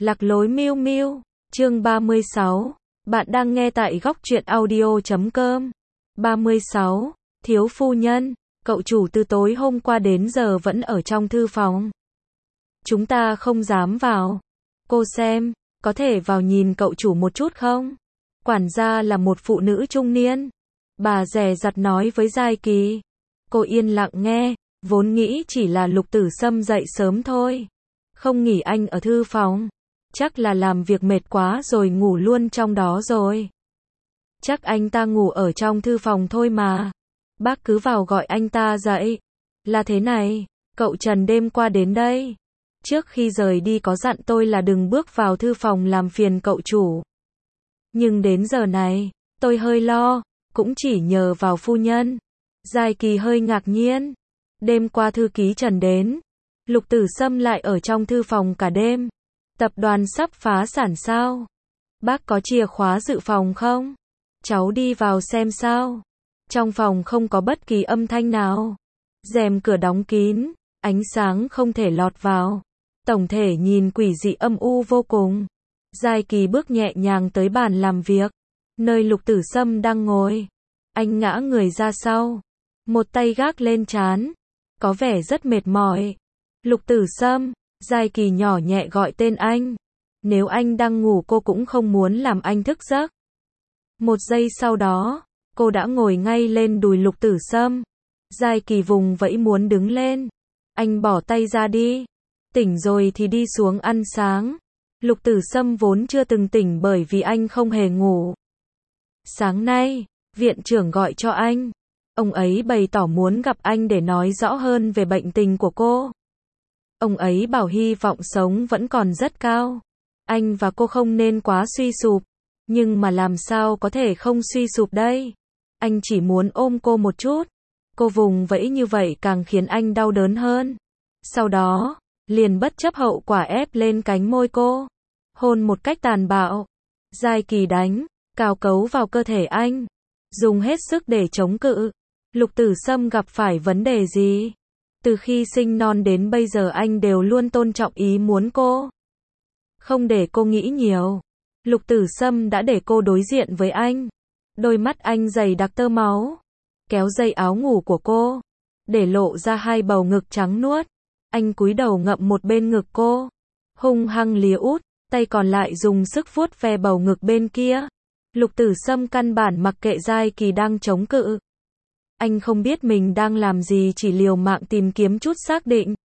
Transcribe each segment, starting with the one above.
Lạc lối miêu miêu, chương 36. Bạn đang nghe tại góc truyện audio.com. 36. Thiếu phu nhân, cậu chủ từ tối hôm qua đến giờ vẫn ở trong thư phòng. Chúng ta không dám vào. Cô xem, có thể vào nhìn cậu chủ một chút không? Quản gia là một phụ nữ trung niên. Bà dè dặt nói với Giai Kỳ. Cô yên lặng nghe, vốn nghĩ chỉ là Lục Tử Sâm dậy sớm thôi. Không nghỉ anh ở thư phòng. Chắc là làm việc mệt quá rồi ngủ luôn trong đó rồi. Chắc anh ta ngủ ở trong thư phòng thôi mà. Bác cứ vào gọi anh ta dậy. Là thế này, cậu Trần đêm qua đến đây. Trước khi rời đi có dặn tôi là đừng bước vào thư phòng làm phiền cậu chủ. Nhưng đến giờ này, tôi hơi lo, cũng chỉ nhờ vào phu nhân. Giai Kỳ hơi ngạc nhiên. Đêm qua thư ký Trần đến. Lục Tử Sâm lại ở trong thư phòng cả đêm. Tập đoàn sắp phá sản sao? Bác có chìa khóa dự phòng không? Cháu đi vào xem sao. Trong phòng không có bất kỳ âm thanh nào. Rèm cửa đóng kín, ánh sáng không thể lọt vào. Tổng thể nhìn quỷ dị âm u vô cùng. Giai Kỳ bước nhẹ nhàng tới bàn làm việc, nơi Lục Tử Sâm đang ngồi. Anh ngã người ra sau, một tay gác lên trán, có vẻ rất mệt mỏi. Lục Tử Sâm, Giai Kỳ nhỏ nhẹ gọi tên anh. Nếu anh đang ngủ cô cũng không muốn làm anh thức giấc. Một giây sau đó, cô đã ngồi ngay lên đùi Lục Tử Sâm. Giai Kỳ vùng vẫy muốn đứng lên. Anh bỏ tay ra đi. Tỉnh rồi thì đi xuống ăn sáng. Lục Tử Sâm vốn chưa từng tỉnh bởi vì anh không hề ngủ. Sáng nay, viện trưởng gọi cho anh. Ông ấy bày tỏ muốn gặp anh để nói rõ hơn về bệnh tình của cô. Ông ấy bảo hy vọng sống vẫn còn rất cao. Anh và cô không nên quá suy sụp. Nhưng mà làm sao có thể không suy sụp đây? Anh chỉ muốn ôm cô một chút. Cô vùng vẫy như vậy càng khiến anh đau đớn hơn. Sau đó, liền bất chấp hậu quả ép lên cánh môi cô. Hôn một cách tàn bạo. Giai Kỳ đánh, cào cấu vào cơ thể anh. Dùng hết sức để chống cự. Lục Tử Sâm gặp phải vấn đề gì? Từ khi sinh non đến bây giờ anh đều luôn tôn trọng ý muốn cô. Không để cô nghĩ nhiều. Lục Tử Sâm đã để cô đối diện với anh. Đôi mắt anh dày đặc tơ máu. Kéo dây áo ngủ của cô. Để lộ ra hai bầu ngực trắng nuốt. Anh cúi đầu ngậm một bên ngực cô. Hung hăng lìa út. Tay còn lại dùng sức vuốt ve bầu ngực bên kia. Lục Tử Sâm căn bản mặc kệ Giai Kỳ đang chống cự. Anh không biết mình đang làm gì, chỉ liều mạng tìm kiếm chút xác định.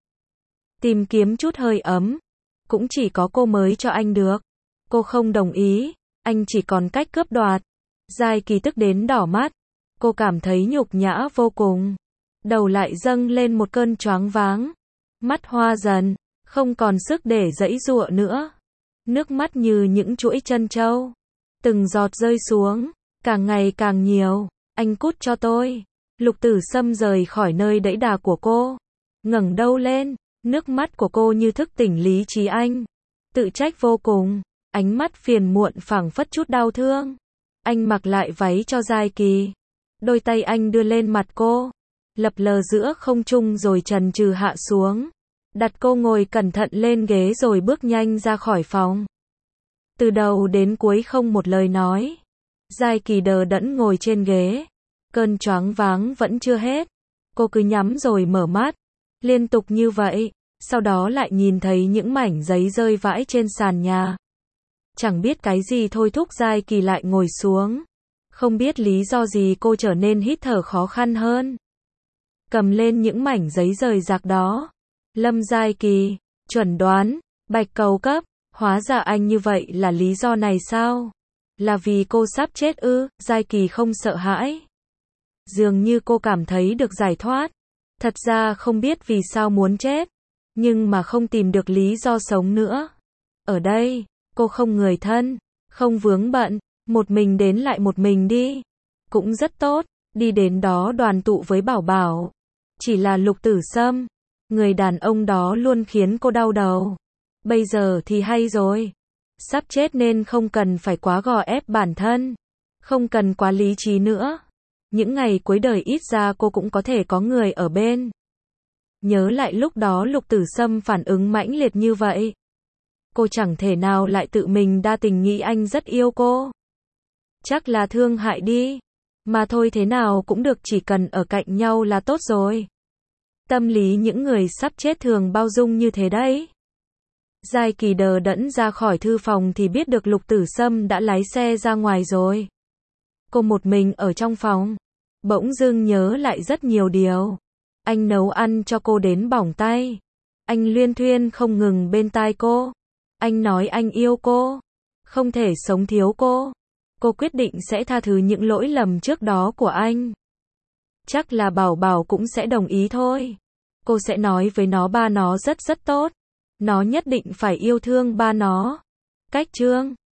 Tìm kiếm chút hơi ấm. Cũng chỉ có cô mới cho anh được. Cô không đồng ý, anh chỉ còn cách cướp đoạt. Giai Kỳ tức đến đỏ mắt. Cô cảm thấy nhục nhã vô cùng. Đầu lại dâng lên một cơn choáng váng. Mắt hoa dần, không còn sức để giãy giụa nữa. Nước mắt như những chuỗi trân châu. Từng giọt rơi xuống, càng ngày càng nhiều. Anh cút cho tôi. Lục Tử Sâm rời khỏi nơi đẫy đà của cô. Ngẩng đầu lên, nước mắt của cô như thức tỉnh lý trí anh. Tự trách vô cùng, ánh mắt phiền muộn phảng phất chút đau thương. Anh mặc lại váy cho Giai Kỳ. Đôi tay anh đưa lên mặt cô, lập lờ giữa không trung rồi chần chừ hạ xuống. Đặt cô ngồi cẩn thận lên ghế rồi bước nhanh ra khỏi phòng. Từ đầu đến cuối không một lời nói. Giai Kỳ đờ đẫn ngồi trên ghế. Cơn choáng váng vẫn chưa hết. Cô cứ nhắm rồi mở mắt. Liên tục như vậy. Sau đó lại nhìn thấy những mảnh giấy rơi vãi trên sàn nhà. Chẳng biết cái gì thôi thúc Giai Kỳ lại ngồi xuống. Không biết lý do gì cô trở nên hít thở khó khăn hơn. Cầm lên những mảnh giấy rời rạc đó. Lâm Giai Kỳ, chuẩn đoán, bạch cầu cấp. Hóa ra anh như vậy là lý do này sao? Là vì cô sắp chết ư? Giai Kỳ không sợ hãi. Dường như cô cảm thấy được giải thoát. Thật ra không biết vì sao muốn chết. Nhưng mà không tìm được lý do sống nữa. Ở đây, cô không người thân, không vướng bận. Một mình đến lại một mình đi. Cũng rất tốt, đi đến đó đoàn tụ với Bảo Bảo. Chỉ là Lục Tử Sâm. Người đàn ông đó luôn khiến cô đau đầu. Bây giờ thì hay rồi. Sắp chết nên không cần phải quá gò ép bản thân. Không cần quá lý trí nữa. Những ngày cuối đời ít ra cô cũng có thể có người ở bên. Nhớ lại lúc đó Lục Tử Sâm phản ứng mãnh liệt như vậy. Cô chẳng thể nào lại tự mình đa tình nghĩ anh rất yêu cô. Chắc là thương hại đi. Mà thôi thế nào cũng được, chỉ cần ở cạnh nhau là tốt rồi. Tâm lý những người sắp chết thường bao dung như thế đấy. Giai Kỳ đờ đẫn ra khỏi thư phòng thì biết được Lục Tử Sâm đã lái xe ra ngoài rồi. Cô một mình ở trong phòng. Bỗng dưng nhớ lại rất nhiều điều. Anh nấu ăn cho cô đến bỏng tay. Anh luyên thuyên không ngừng bên tai cô. Anh nói anh yêu cô. Không thể sống thiếu cô. Cô quyết định sẽ tha thứ những lỗi lầm trước đó của anh. Chắc là Bảo Bảo cũng sẽ đồng ý thôi. Cô sẽ nói với nó ba nó rất rất tốt. Nó nhất định phải yêu thương ba nó. Cách chương